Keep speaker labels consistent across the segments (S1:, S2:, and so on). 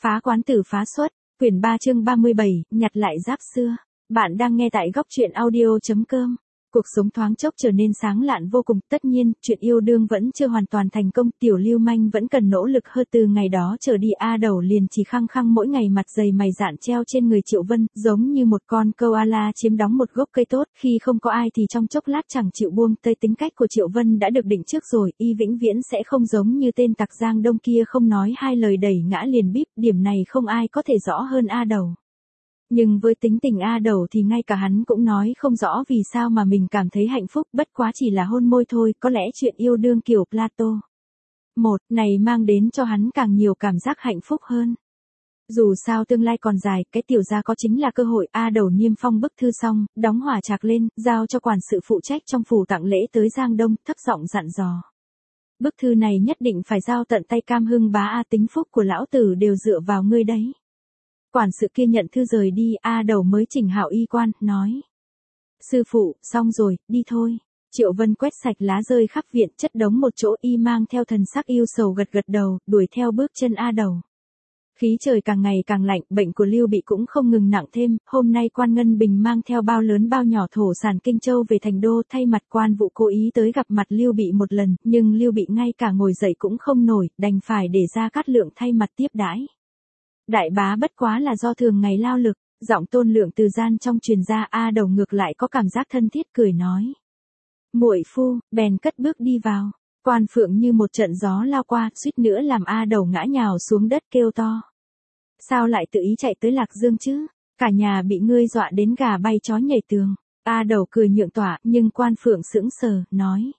S1: Phá quán tử phá xuất, quyển 3 chương 37, nhặt lại giáp xưa. Bạn đang nghe tại góc truyện audio.com. Cuộc sống thoáng chốc trở nên sáng lạn vô cùng, tất nhiên, chuyện yêu đương vẫn chưa hoàn toàn thành công, tiểu lưu manh vẫn cần nỗ lực hơn. Từ ngày đó trở đi A Đầu liền chỉ khăng khăng mỗi ngày mặt dày mày dạn treo trên người Triệu Vân, giống như một con koala chiếm đóng một gốc cây tốt, khi không có ai thì trong chốc lát chẳng chịu buông tay. Tính cách của Triệu Vân đã được định trước rồi, y vĩnh viễn sẽ không giống như tên tặc Giang Đông kia không nói hai lời đẩy ngã liền bíp, điểm này không ai có thể rõ hơn A Đầu. Nhưng với tính tình A Đầu thì ngay cả hắn cũng nói không rõ vì sao mà mình cảm thấy hạnh phúc, bất quá chỉ là hôn môi thôi, có lẽ chuyện yêu đương kiểu Plato này mang đến cho hắn càng nhiều cảm giác hạnh phúc hơn. Dù sao tương lai còn dài, cái tiểu gia có chính là cơ hội. A Đầu niêm phong bức thư xong, đóng hỏa trạc lên, giao cho quản sự phụ trách trong phủ tặng lễ tới Giang Đông, thấp giọng dặn dò. Bức thư này nhất định phải giao tận tay Cam Hưng bá A, tính phúc của lão tử đều dựa vào ngươi đấy. Quản sự kia nhận thư rời đi, A Đầu mới chỉnh hạo y quan, nói. Sư phụ, xong rồi, đi thôi. Triệu Vân quét sạch lá rơi khắp viện, chất đống một chỗ, y mang theo thần sắc yêu sầu gật gật đầu, đuổi theo bước chân A Đầu. Khí trời càng ngày càng lạnh, bệnh của Lưu Bị cũng không ngừng nặng thêm, hôm nay Quan Ngân Bình mang theo bao lớn bao nhỏ thổ sản Kinh Châu về thành đô, thay mặt quan vụ cố ý tới gặp mặt Lưu Bị một lần, nhưng Lưu Bị ngay cả ngồi dậy cũng không nổi, đành phải để Gia Cát Lượng thay mặt tiếp đãi. Đại bá bất quá là do thường ngày lao lực, giọng Tôn Lượng từ gian trong truyền ra. A Đầu ngược lại có cảm giác thân thiết cười nói. Muội phu, bèn cất bước đi vào. Quan Phượng như một trận gió lao qua, suýt nữa làm A Đầu ngã nhào xuống đất kêu to. Sao lại tự ý chạy tới Lạc Dương chứ? Cả nhà bị ngươi dọa đến gà bay chó nhảy tường. A Đầu cười nhượng tỏa, nhưng Quan Phượng sững sờ, nói.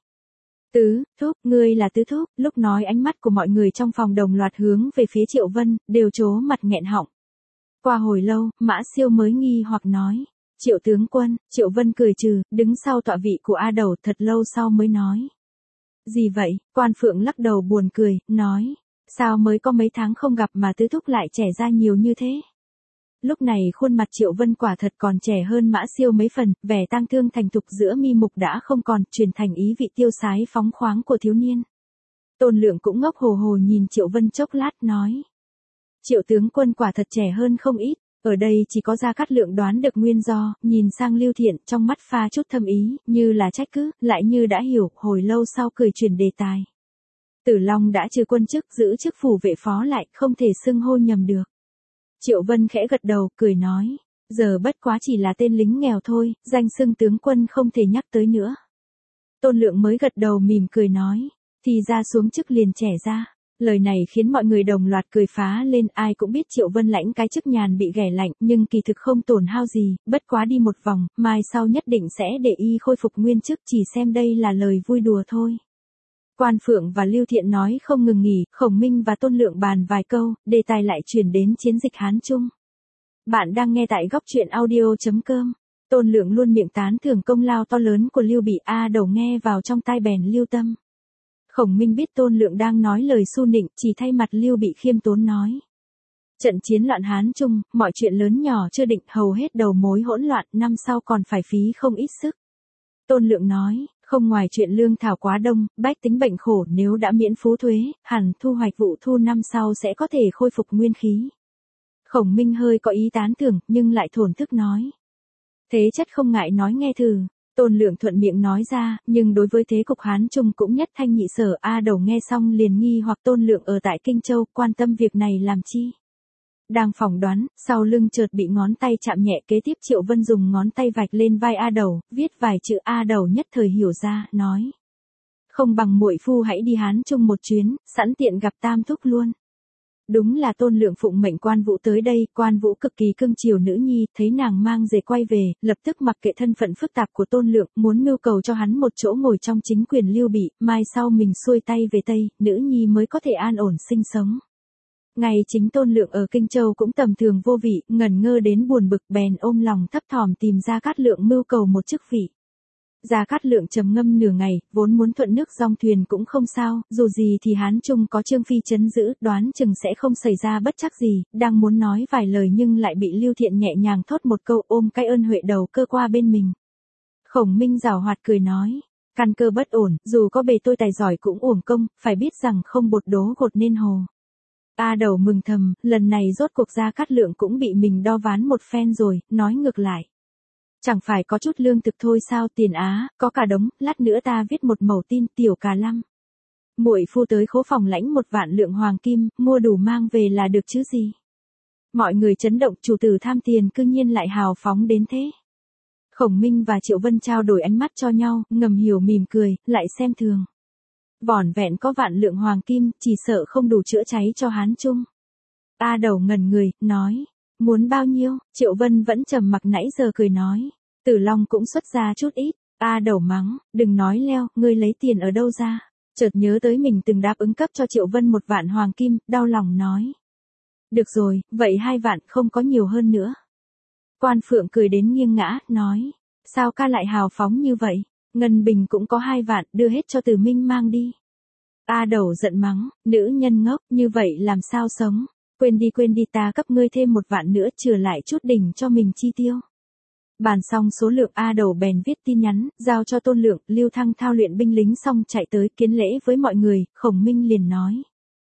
S1: Tứ thúc, ngươi là Tứ thúc. Lúc nói ánh mắt của mọi người trong phòng đồng loạt hướng về phía Triệu Vân, đều trố mặt nghẹn họng. Qua hồi lâu, Mã Siêu mới nghi hoặc nói. Triệu tướng quân. Triệu Vân cười trừ, đứng sau tọa vị của A Đầu, thật lâu sau mới nói. Gì vậy? Quan Phượng lắc đầu buồn cười, nói. Sao mới có mấy tháng không gặp mà Tứ thúc lại trẻ ra nhiều như thế? Lúc này khuôn mặt Triệu Vân quả thật còn trẻ hơn Mã Siêu mấy phần, vẻ tang thương thành thục giữa mi mục đã không còn, chuyển thành ý vị tiêu sái phóng khoáng của thiếu niên. Tôn Lượng cũng ngốc hồ hồ nhìn Triệu Vân chốc lát, nói. Triệu tướng quân quả thật trẻ hơn không ít, ở đây chỉ có Gia Cát Lượng đoán được nguyên do, nhìn sang Lưu Thiện, trong mắt pha chút thâm ý, như là trách cứ, lại như đã hiểu, hồi lâu sau cười chuyển đề tài. Tử Long đã trừ quân chức, giữ chức phủ vệ phó lại, không thể xưng hô nhầm được. Triệu Vân khẽ gật đầu, cười nói, giờ bất quá chỉ là tên lính nghèo thôi, danh xưng tướng quân không thể nhắc tới nữa. Tôn Lượng mới gật đầu mỉm cười nói, thì ra xuống chức liền trẻ ra. Lời này khiến mọi người đồng loạt cười phá lên, ai cũng biết Triệu Vân lãnh cái chức nhàn bị ghẻ lạnh, nhưng kỳ thực không tổn hao gì, bất quá đi một vòng, mai sau nhất định sẽ để y khôi phục nguyên chức, chỉ xem đây là lời vui đùa thôi. Quan Phượng và Lưu Thiện nói không ngừng nghỉ, Khổng Minh và Tôn Lượng bàn vài câu, đề tài lại chuyển đến chiến dịch Hán Trung. Bạn đang nghe tại góc truyện audio.com. Tôn Lượng luôn miệng tán thưởng công lao to lớn của Lưu Bị. A Đầu nghe vào trong tai bèn lưu tâm. Khổng Minh biết Tôn Lượng đang nói lời su nịnh, chỉ thay mặt Lưu Bị khiêm tốn nói. Trận chiến loạn Hán Trung, mọi chuyện lớn nhỏ chưa định, hầu hết đầu mối hỗn loạn, năm sau còn phải phí không ít sức. Tôn Lượng nói. Không ngoài chuyện lương thảo quá đông, bách tính bệnh khổ, nếu đã miễn phú thuế, hẳn thu hoạch vụ thu năm sau sẽ có thể khôi phục nguyên khí. Khổng Minh hơi có ý tán thưởng, nhưng lại thổn thức nói. Thế chất không ngại nói nghe thử. Tôn Lượng thuận miệng nói ra, nhưng đối với thế cục Hán Trung cũng nhất thanh nhị sở. A Đầu nghe xong liền nghi hoặc Tôn Lượng ở tại Kinh Châu, quan tâm việc này làm chi. Đang phỏng đoán, sau lưng chợt bị ngón tay chạm nhẹ, kế tiếp Triệu Vân dùng ngón tay vạch lên vai A Đầu, viết vài chữ. A Đầu nhất thời hiểu ra, nói. Không bằng muội phu hãy đi Hán Trung một chuyến, sẵn tiện gặp Tam thúc luôn. Đúng là Tôn Lượng phụng mệnh Quan Vũ tới đây, Quan Vũ cực kỳ cưng chiều nữ nhi, thấy nàng mang dề quay về, lập tức mặc kệ thân phận phức tạp của Tôn Lượng, muốn mưu cầu cho hắn một chỗ ngồi trong chính quyền Lưu Bị, mai sau mình xuôi tay về Tây, nữ nhi mới có thể an ổn sinh sống. Ngày chính Tôn Lượng ở Kinh Châu cũng tầm thường vô vị, ngẩn ngơ đến buồn bực, bèn ôm lòng thấp thỏm tìm Gia Cát Lượng mưu cầu một chức vị. Gia Cát Lượng trầm ngâm nửa ngày, vốn muốn thuận nước dong thuyền cũng không sao, dù gì thì Hán Trung có Trương Phi trấn giữ, đoán chừng sẽ không xảy ra bất trắc gì, đang muốn nói vài lời nhưng lại bị Lưu Thiện nhẹ nhàng thốt một câu, ôm cái ơn huệ đầu cơ qua bên mình. Khổng Minh giảo hoạt cười nói, căn cơ bất ổn, dù có bề tôi tài giỏi cũng uổng công, phải biết rằng không bột đố gột nên hồ. A Đầu mừng thầm, lần này rốt cuộc Gia Cát Lượng cũng bị mình đo ván một phen rồi, nói ngược lại. Chẳng phải có chút lương thực thôi sao, Tiền Á, có cả đống, lát nữa ta viết một mẩu tin, Tiểu Cà Lăm. Muội phu tới khố phòng lãnh 1 vạn lượng hoàng kim, mua đủ mang về là được chứ gì. Mọi người chấn động, chủ tử tham tiền cư nhiên lại hào phóng đến thế. Khổng Minh và Triệu Vân trao đổi ánh mắt cho nhau, ngầm hiểu mỉm cười, lại xem thường. Vỏn vẹn có vạn lượng hoàng kim, chỉ sợ không đủ chữa cháy cho Hán Trung. A Đầu ngẩn người, nói, muốn bao nhiêu, Triệu Vân vẫn trầm mặc nãy giờ cười nói, Tử Long cũng xuất ra chút ít. A Đầu mắng, đừng nói leo, ngươi lấy tiền ở đâu ra, chợt nhớ tới mình từng đáp ứng cấp cho Triệu Vân 1 vạn hoàng kim, đau lòng nói. Được rồi, vậy 2 vạn không có nhiều hơn nữa. Quan Phượng cười đến nghiêng ngã, nói, sao ca lại hào phóng như vậy, Ngân Bình cũng có 2 vạn, đưa hết cho Từ Minh mang đi. A Đầu giận mắng, nữ nhân ngốc, như vậy làm sao sống, quên đi ta cấp ngươi thêm 1 vạn nữa chừa lại chút đỉnh cho mình chi tiêu. Bàn xong số lượng A Đầu bèn viết tin nhắn, giao cho Tôn Lượng, Lưu Thăng thao luyện binh lính xong chạy tới kiến lễ với mọi người, Khổng Minh liền nói.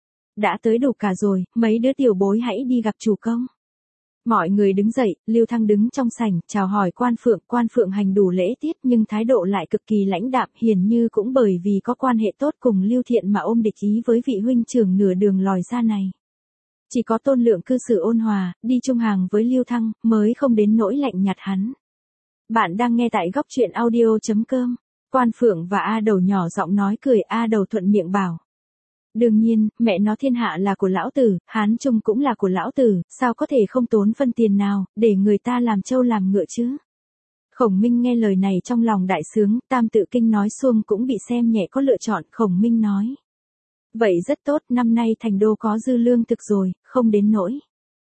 S1: Đã tới đủ cả rồi, mấy đứa tiểu bối hãy đi gặp chủ công. Mọi người đứng dậy, Lưu Thăng đứng trong sảnh, chào hỏi Quan Phượng hành đủ lễ tiết nhưng thái độ lại cực kỳ lãnh đạm, hiển như cũng bởi vì có quan hệ tốt cùng Lưu Thiện mà ôm địch ý với vị huynh trưởng nửa đường lòi ra này. Chỉ có Tôn Lượng cư xử ôn hòa, đi chung hàng với Lưu Thăng, mới không đến nỗi lạnh nhạt hắn. Bạn đang nghe tại góc truyện audio.com. Quan Phượng và A Đầu nhỏ giọng nói cười, A Đầu thuận miệng bảo. Đương nhiên, mẹ nó thiên hạ là của lão tử, Hán Trung cũng là của lão tử, sao có thể không tốn phân tiền nào, để người ta làm trâu làm ngựa chứ. Khổng Minh nghe lời này trong lòng đại sướng, Tam Tự Kinh nói xuông cũng bị xem nhẹ có lựa chọn, Khổng Minh nói. Vậy rất tốt, năm nay thành đô có dư lương thực rồi, không đến nỗi.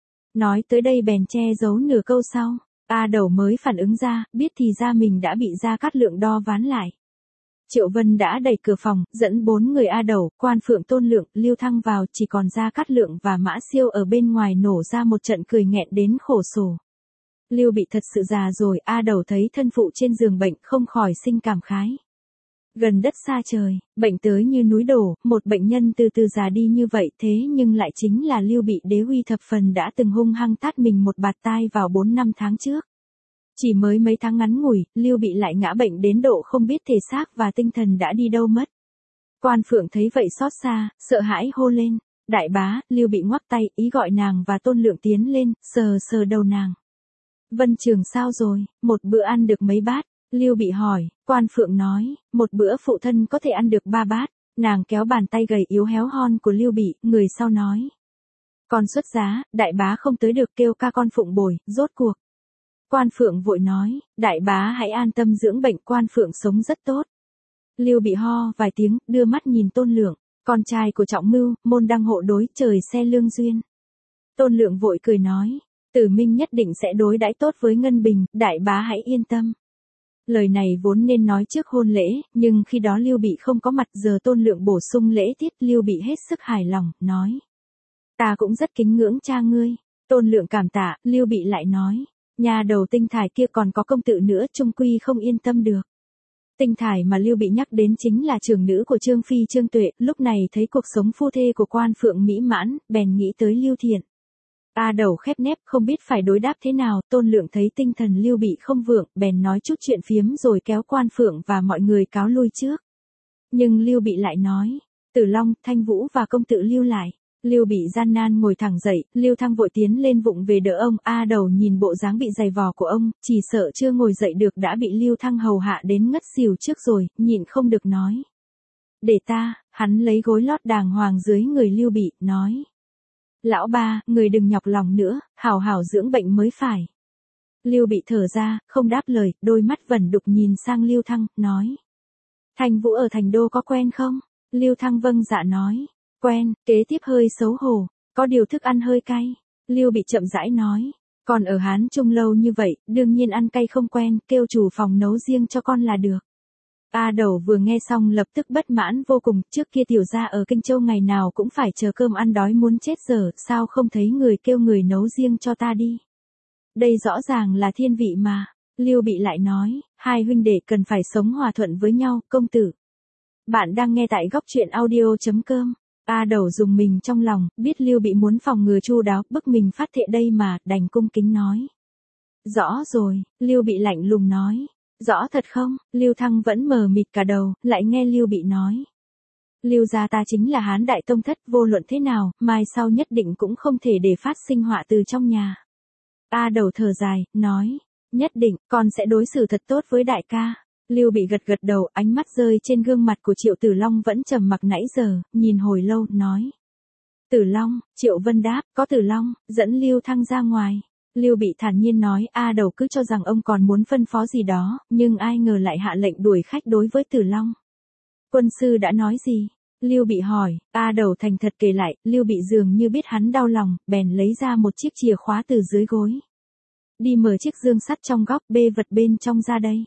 S1: Nói tới đây bèn che giấu nửa câu sau, A Đầu mới phản ứng ra, biết thì ra mình đã bị Gia Cát Lượng đo ván lại. Triệu Vân đã đẩy cửa phòng, dẫn 4 người A Đầu, Quan Phượng, Tôn Lượng, Lưu Thăng vào, chỉ còn Gia Cát Lượng và Mã Siêu ở bên ngoài nổ ra một trận cười nghẹn đến khổ sở. Lưu bị thật sự già rồi, A Đầu thấy thân phụ trên giường bệnh không khỏi sinh cảm khái. Gần đất xa trời, bệnh tới như núi đổ, một bệnh nhân từ từ già đi như vậy thế nhưng lại chính là Lưu bị đế uy thập phần đã từng hung hăng tát mình một bạt tai vào 4-5 tháng trước. Chỉ mới mấy tháng ngắn ngủi, Lưu bị lại ngã bệnh đến độ không biết thể xác và tinh thần đã đi đâu mất. Quan Phượng thấy vậy xót xa, sợ hãi hô lên, đại bá, Lưu bị ngoắc tay, ý gọi nàng và Tôn Lượng tiến lên, sờ đầu nàng. Vân Trường sao rồi, một bữa ăn được mấy bát? Lưu bị hỏi, Quan Phượng nói, một bữa phụ thân có thể ăn được 3 bát, nàng kéo bàn tay gầy yếu héo hon của Lưu bị, người sau nói. Con xuất giá, đại bá không tới được kêu ca con phụng bồi, rốt cuộc. Quan Phượng vội nói, đại bá hãy an tâm dưỡng bệnh, Quan Phượng sống rất tốt. Lưu bị ho vài tiếng, đưa mắt nhìn Tôn Lượng, con trai của Trọng Mưu, môn đăng hộ đối, trời xe lương duyên. Tôn Lượng vội cười nói, Tử Minh nhất định sẽ đối đãi tốt với Ngân Bình, đại bá hãy yên tâm. Lời này vốn nên nói trước hôn lễ, nhưng khi đó Lưu bị không có mặt, giờ Tôn Lượng bổ sung lễ tiết, Lưu bị hết sức hài lòng, nói. Ta cũng rất kính ngưỡng cha ngươi. Tôn Lượng cảm tạ, Lưu bị lại nói. Nhà đầu Tinh Thải kia còn có công tử nữa, chung quy không yên tâm được. Tinh Thải mà Lưu bị nhắc đến chính là trưởng nữ của Trương Phi Trương Tuệ, lúc này thấy cuộc sống phu thê của Quan Phượng mỹ mãn, bèn nghĩ tới Lưu Thiện. A Đầu khép nép không biết phải đối đáp thế nào, Tôn Lượng thấy tinh thần Lưu bị không vượng, bèn nói chút chuyện phiếm rồi kéo Quan Phượng và mọi người cáo lui trước. Nhưng Lưu bị lại nói, Tử Long, Thanh Vũ và công tử Lưu lại. Lưu bị gian nan ngồi thẳng dậy, Lưu Thăng vội tiến lên vụng về đỡ ông, A Đầu nhìn bộ dáng bị dày vò của ông, chỉ sợ chưa ngồi dậy được đã bị Lưu Thăng hầu hạ đến ngất xỉu trước rồi, nhịn không được nói. Để ta, hắn lấy gối lót đàng hoàng dưới người Lưu bị, nói. Lão ba, người đừng nhọc lòng nữa, hảo hảo dưỡng bệnh mới phải. Lưu bị thở ra, không đáp lời, đôi mắt vẩn đục nhìn sang Lưu Thăng, nói. Thành Vũ ở thành đô có quen không? Lưu Thăng vâng dạ nói. Quen, kế tiếp hơi xấu hổ, có điều thức ăn hơi cay. Lưu bị chậm rãi nói. Còn ở Hán Trung lâu như vậy, đương nhiên ăn cay không quen, kêu chủ phòng nấu riêng cho con là được. A Đầu vừa nghe xong lập tức bất mãn vô cùng, trước kia tiểu gia ở Kinh Châu ngày nào cũng phải chờ cơm ăn đói muốn chết giờ, sao không thấy người kêu người nấu riêng cho ta đi. Đây rõ ràng là thiên vị mà. Lưu bị lại nói, hai huynh đệ cần phải sống hòa thuận với nhau, công tử. Bạn đang nghe tại góc truyện audio.com. A Đầu dùng mình trong lòng, biết Lưu Bị muốn phòng ngừa chu đáo, bức mình phát thệ đây mà, đành cung kính nói. Rõ rồi, Lưu Bị lạnh lùng nói. Rõ thật không? Lưu Thăng vẫn mờ mịt cả đầu, lại nghe Lưu Bị nói. Lưu gia ta chính là Hán đại tông thất, vô luận thế nào, mai sau nhất định cũng không thể để phát sinh họa từ trong nhà. A Đầu thở dài, nói. Nhất định, con sẽ đối xử thật tốt với đại ca. Lưu Bị gật gật đầu, ánh mắt rơi trên gương mặt của Triệu Tử Long vẫn trầm mặc nãy giờ, nhìn hồi lâu, nói. Tử Long, Triệu Vân đáp, có Tử Long, dẫn Lưu Thăng ra ngoài. Lưu Bị thản nhiên nói, A Đầu cứ cho rằng ông còn muốn phân phó gì đó, nhưng ai ngờ lại hạ lệnh đuổi khách đối với Tử Long. Quân sư đã nói gì? Lưu Bị hỏi. A Đầu thành thật kể lại, Lưu Bị dường như biết hắn đau lòng, bèn lấy ra một chiếc chìa khóa từ dưới gối. Đi mở chiếc dương sắt trong góc, bê vật bên trong ra đây.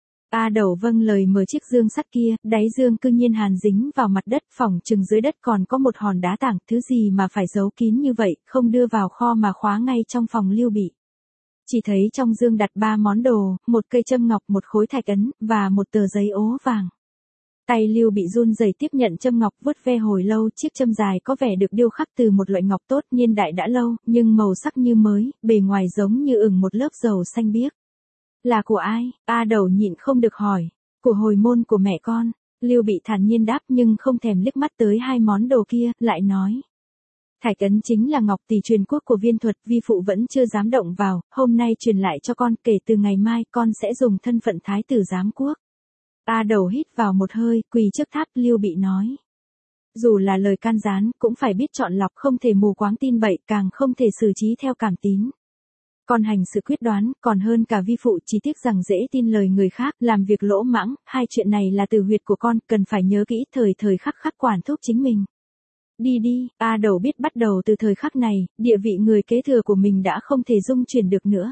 S1: A Đầu vâng lời mở chiếc dương sắt kia, đáy dương cư nhiên hàn dính vào mặt đất, phỏng chừng dưới đất còn có một hòn đá tảng, thứ gì mà phải giấu kín như vậy, không đưa vào kho mà khóa ngay trong phòng Lưu Bị. Chỉ thấy trong dương đặt 3 món đồ, một cây châm ngọc, một khối thạch ấn, và một tờ giấy ố vàng. Tay Lưu Bị run rẩy tiếp nhận châm ngọc, vuốt ve hồi lâu, chiếc châm dài có vẻ được điêu khắc từ một loại ngọc tốt, niên đại đã lâu, nhưng màu sắc như mới, bề ngoài giống như ửng một lớp dầu xanh biếc. Là của ai? A Đầu nhịn không được hỏi. Của hồi môn của mẹ con. Lưu Bị thản nhiên đáp nhưng không thèm liếc mắt tới 2 món đồ kia, lại nói. Thạch ấn chính là ngọc tỷ truyền quốc của Viên Thuật, vi phụ vẫn chưa dám động vào, hôm nay truyền lại cho con, kể từ ngày mai con sẽ dùng thân phận thái tử giám quốc. A Đầu hít vào một hơi, quỳ trước tháp. Lưu Bị nói. Dù là lời can gián, cũng phải biết chọn lọc, không thể mù quáng tin bậy, càng không thể xử trí theo cảm tín. Con hành sự quyết đoán, còn hơn cả vi phụ, chỉ tiếc rằng dễ tin lời người khác, làm việc lỗ mãng, hai chuyện này là từ huyệt của con, cần phải nhớ kỹ, thời thời khắc khắc quản thúc chính mình. Đi đi, A Đầu biết bắt đầu từ thời khắc này, địa vị người kế thừa của mình đã không thể dung chuyển được nữa.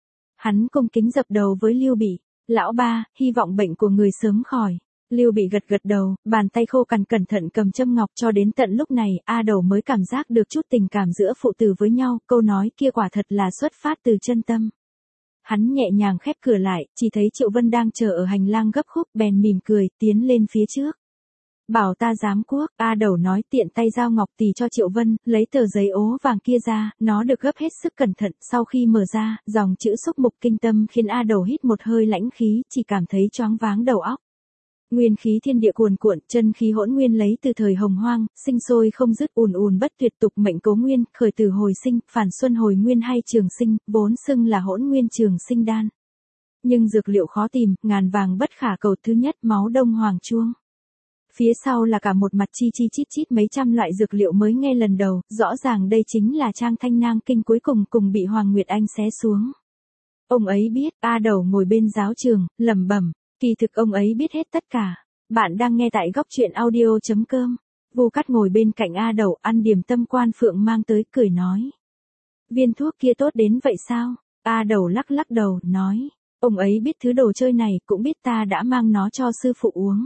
S1: Hắn cung kính dập đầu với Lưu Bị. Lão ba, hy vọng bệnh của người sớm khỏi. Lưu Bị gật gật đầu, bàn tay khô cằn cẩn thận cầm châm ngọc, cho đến tận lúc này, A Đầu mới cảm giác được chút tình cảm giữa phụ tử với nhau, câu nói kia quả thật là xuất phát từ chân tâm. Hắn nhẹ nhàng khép cửa lại, chỉ thấy Triệu Vân đang chờ ở hành lang gấp khúc, bèn mỉm cười, tiến lên phía trước. Bảo ta giám quốc, A Đầu nói, tiện tay giao ngọc tỷ cho Triệu Vân, lấy tờ giấy ố vàng kia ra, nó được gấp hết sức cẩn thận, sau khi mở ra, dòng chữ xúc mục kinh tâm khiến A Đầu hít một hơi lãnh khí, chỉ cảm thấy choáng váng đầu óc. Nguyên khí thiên địa cuồn cuộn, chân khí hỗn nguyên lấy từ thời hồng hoang, sinh sôi không dứt, ùn ùn bất tuyệt, tục mệnh cố nguyên, khởi từ hồi sinh, phản xuân hồi nguyên hay trường sinh, vốn xưng là hỗn nguyên trường sinh đan. Nhưng dược liệu khó tìm, ngàn vàng bất khả cầu. Thứ nhất, máu đông hoàng chuông. Phía sau là cả một mặt chi chi chít chít mấy trăm loại dược liệu mới nghe lần đầu, rõ ràng đây chính là trang Thanh Nang Kinh cuối cùng bị Hoàng Nguyệt Anh xé xuống. Ông ấy biết. A Đầu ngồi bên giáo trường, lẩm bẩm. Kỳ thực ông ấy biết hết tất cả. Bạn đang nghe tại góc truyện audio.com. Vu Cát ngồi bên cạnh A Đầu, ăn điểm tâm Quan Phượng mang tới, cười nói. Viên thuốc kia tốt đến vậy sao? A Đầu lắc lắc đầu, nói. Ông ấy biết thứ đồ chơi này, cũng biết ta đã mang nó cho sư phụ uống.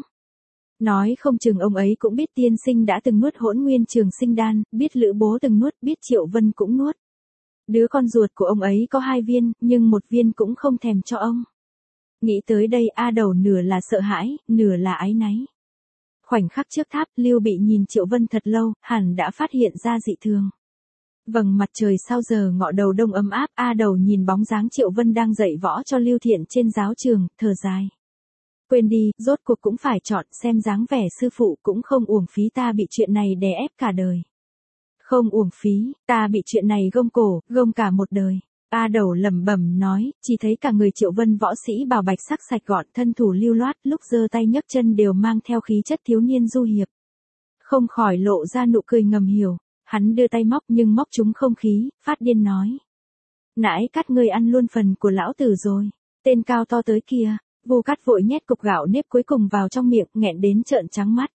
S1: Nói không chừng ông ấy cũng biết tiên sinh đã từng nuốt hỗn nguyên trường sinh đan, biết Lữ Bố từng nuốt, biết Triệu Vân cũng nuốt. Đứa con ruột của ông ấy có 2 viên, nhưng 1 viên cũng không thèm cho ông. Nghĩ tới đây, A Đầu nửa là sợ hãi, nửa là áy náy. Khoảnh khắc trước tháp, Lưu Bị nhìn Triệu Vân thật lâu, hẳn đã phát hiện ra dị thường. Vầng mặt trời sau giờ ngọ đầu đông ấm áp, A Đầu nhìn bóng dáng Triệu Vân đang dạy võ cho Lưu Thiện trên giáo trường, thở dài. Quên đi, rốt cuộc cũng phải chọn, xem dáng vẻ sư phụ cũng không uổng phí ta bị chuyện này đè ép cả đời. Không uổng phí, ta bị chuyện này gông cổ, gông cả một đời. A Đầu lẩm bẩm nói, chỉ thấy cả người Triệu Vân võ sĩ bào bạch sắc sạch gọn, thân thủ lưu loát, lúc giơ tay nhấc chân đều mang theo khí chất thiếu niên du hiệp. Không khỏi lộ ra nụ cười ngầm hiểu, hắn đưa tay móc nhưng móc trúng không khí, phát điên nói. Nãy Cát ngươi ăn luôn phần của lão tử rồi, tên cao to tới kia. Vu Cát vội nhét cục gạo nếp cuối cùng vào trong miệng, nghẹn đến trợn trắng mắt.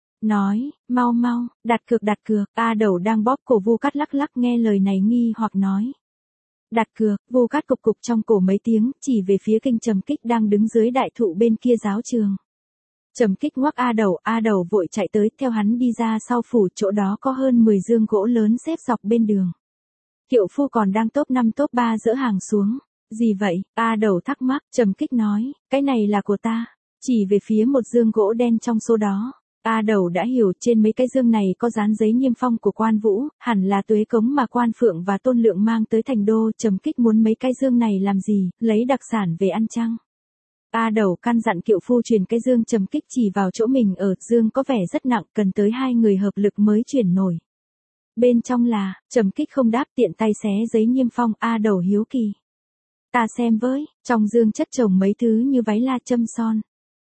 S1: Nói, mau mau, đặt cược. A Đầu đang bóp cổ Vu Cát lắc lắc nghe lời này nghi hoặc nói. Đặt cược. Vu Cát cục trong cổ mấy tiếng, chỉ về phía Kinh Trầm Kích đang đứng dưới đại thụ bên kia giáo trường. Trầm Kích ngoắc A Đầu vội chạy tới, theo hắn đi ra sau phủ, chỗ đó có hơn 10 dương gỗ lớn xếp dọc bên đường. Kiệu phu còn đang top 5 top 3 dỡ hàng xuống. Gì vậy? A Đầu thắc mắc. Trầm Kích nói, cái này là của ta. Chỉ về phía một dương gỗ đen trong số đó. A Đầu đã hiểu, trên mấy cái dương này có dán giấy niêm phong của Quan Vũ, hẳn là tuế cống mà Quan Phượng và Tôn Lượng mang tới thành đô. Trầm Kích muốn mấy cái dương này làm gì, lấy đặc sản về ăn chăng? A Đầu căn dặn kiệu phu chuyển cái dương. Trầm Kích chỉ vào chỗ mình ở, dương có vẻ rất nặng, cần tới 2 người hợp lực mới chuyển nổi. Bên trong là, Trầm Kích không đáp, tiện tay xé giấy niêm phong. A Đầu hiếu kỳ. Ta xem với, trong dương chất chồng mấy thứ như váy la châm son.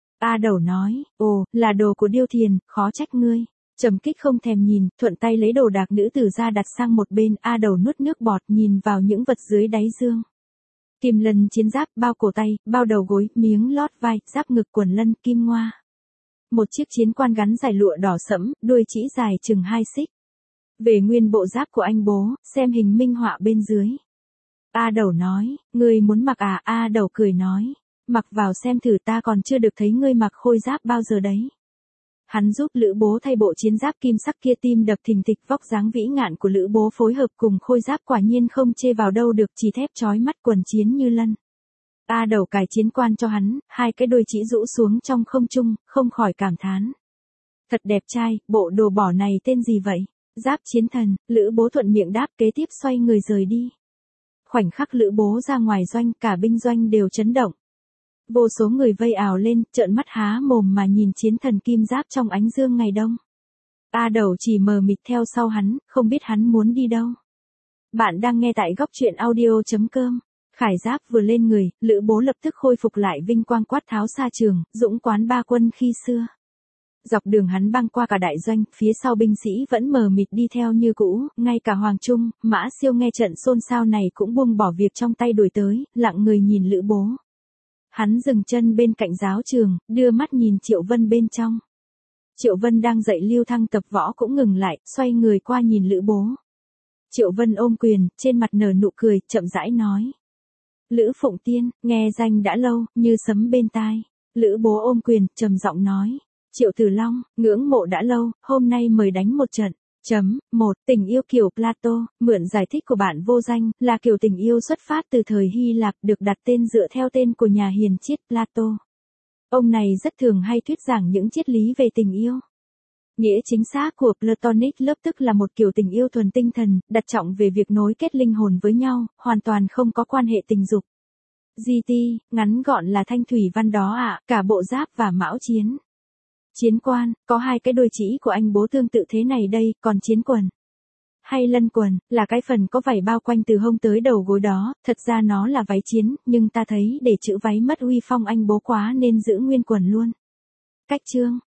S1: A Đầu nói, ồ, là đồ của Điêu Thiền, khó trách ngươi. Trầm Kích không thèm nhìn, thuận tay lấy đồ đạc nữ tử ra đặt sang một bên. A Đầu nuốt nước bọt, nhìn vào những vật dưới đáy dương. Kim lân chiến giáp, bao cổ tay, bao đầu gối, miếng lót vai, giáp ngực, quần lân, kim ngoa. Một chiếc chiến quan gắn dài lụa đỏ sẫm, đuôi chỉ dài chừng 2 xích. Về nguyên bộ giáp của anh bố, xem hình minh họa bên dưới. A Đầu nói, ngươi muốn mặc à? A Đầu cười nói, mặc vào xem thử, ta còn chưa được thấy ngươi mặc khôi giáp bao giờ đấy. Hắn giúp Lữ Bố thay bộ chiến giáp kim sắc kia, tim đập thình thịch. Vóc dáng vĩ ngạn của Lữ Bố phối hợp cùng khôi giáp quả nhiên không chê vào đâu được, chỉ thép chói mắt, quần chiến như lân. A Đầu cài chiến quan cho hắn, 2 cái đuôi chỉ rũ xuống trong không trung, không khỏi cảm thán. Thật đẹp trai, bộ đồ bỏ này tên gì vậy? Giáp chiến thần. Lữ Bố thuận miệng đáp, kế tiếp xoay người rời đi. Khoảnh khắc Lữ Bố ra ngoài doanh, cả binh doanh đều chấn động. Vô số người vây ào lên, trợn mắt há mồm mà nhìn chiến thần kim giáp trong ánh dương ngày đông. A Đầu chỉ mờ mịt theo sau hắn, không biết hắn muốn đi đâu. Bạn đang nghe tại góc truyện audio.com. Khải giáp vừa lên người, Lữ Bố lập tức khôi phục lại vinh quang, quát tháo xa trường, dũng quán ba quân khi xưa. Dọc đường hắn băng qua cả đại doanh, phía sau binh sĩ vẫn mờ mịt đi theo như cũ, ngay cả Hoàng Trung, Mã Siêu nghe trận xôn xao này cũng buông bỏ việc trong tay đuổi tới, lặng người nhìn Lữ Bố. Hắn dừng chân bên cạnh giáo trường, đưa mắt nhìn Triệu Vân bên trong. Triệu Vân đang dạy Lưu Thăng tập võ cũng ngừng lại, xoay người qua nhìn Lữ Bố. Triệu Vân ôm quyền, trên mặt nở nụ cười, chậm rãi nói. Lữ Phụng Tiên, nghe danh đã lâu, như sấm bên tai. Lữ Bố ôm quyền, trầm giọng nói. Triệu Tử Long, ngưỡng mộ đã lâu, hôm nay mời đánh một trận. 1. Tình yêu kiểu Plato, mượn giải thích của bạn Vô Danh, là kiểu tình yêu xuất phát từ thời Hy Lạp, được đặt tên dựa theo tên của nhà hiền triết Plato. Ông này rất thường hay thuyết giảng những triết lý về tình yêu. Nghĩa chính xác của Platonic lớp tức là một kiểu tình yêu thuần tinh thần, đặt trọng về việc nối kết linh hồn với nhau, hoàn toàn không có quan hệ tình dục. GT, ngắn gọn là thanh thủy văn đó ạ, cả bộ giáp và mão chiến. Chiến quan, có 2 cái đuôi chỉ của anh bố tương tự thế này đây, còn chiến quần hay lân quần, là cái phần có vảy bao quanh từ hông tới đầu gối đó, thật ra nó là váy chiến, nhưng ta thấy để chữ váy mất uy phong anh bố quá nên giữ nguyên quần luôn. Cách chương,